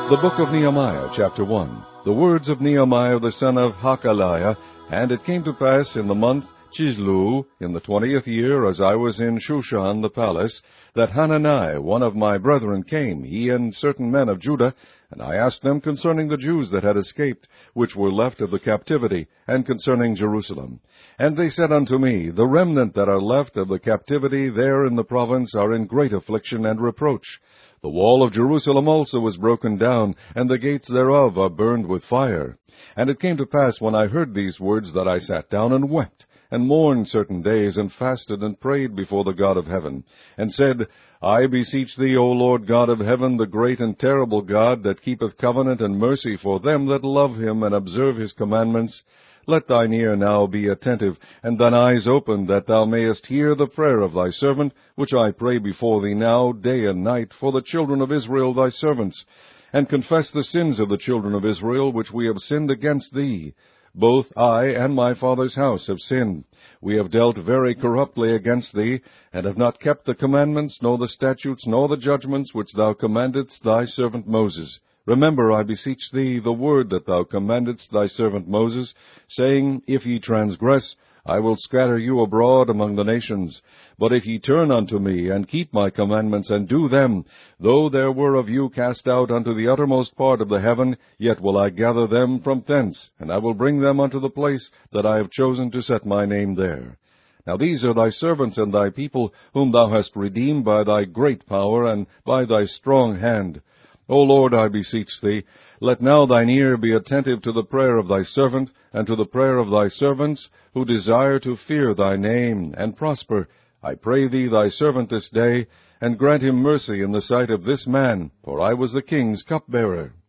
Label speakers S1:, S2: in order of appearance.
S1: The book of Nehemiah, chapter 1. The words of Nehemiah the son of Hakaliah. And it came to pass in the month Chislu, in the 20th year, as I was in Shushan the palace, that Hanani, one of my brethren, came, he and certain men of Judah, and I asked them concerning the Jews that had escaped, which were left of the captivity, and concerning Jerusalem. And they said unto me, The remnant that are left of the captivity there in the province are in great affliction and reproach. The wall of Jerusalem also is broken down, and the gates thereof are burned with fire. And it came to pass, when I heard these words, that I sat down and wept, and mourned certain days, and fasted and prayed before the God of heaven, and said, I beseech thee, O Lord God of heaven, the great and terrible God, that keepeth covenant and mercy for them that love him and observe his commandments, let thine ear now be attentive, and thine eyes open, that thou mayest hear the prayer of thy servant, which I pray before thee now, day and night, for the children of Israel thy servants, and confess the sins of the children of Israel, which we have sinned against thee. Both I and my father's house have sinned. We have dealt very corruptly against thee, and have not kept the commandments, nor the statutes, nor the judgments, which thou commandedst thy servant Moses. Remember, I beseech thee, the word that thou commandedst thy servant Moses, saying, If ye transgress, I will scatter you abroad among the nations. But if ye turn unto me, and keep my commandments, and do them, though there were of you cast out unto the uttermost part of the heaven, yet will I gather them from thence, and I will bring them unto the place that I have chosen to set my name there. Now these are thy servants and thy people, whom thou hast redeemed by thy great power, and by thy strong hand. O Lord, I beseech thee, let now thine ear be attentive to the prayer of thy servant, and to the prayer of thy servants, who desire to fear thy name, and prosper. I pray thee thy servant this day, and grant him mercy in the sight of this man, for I was the king's cupbearer.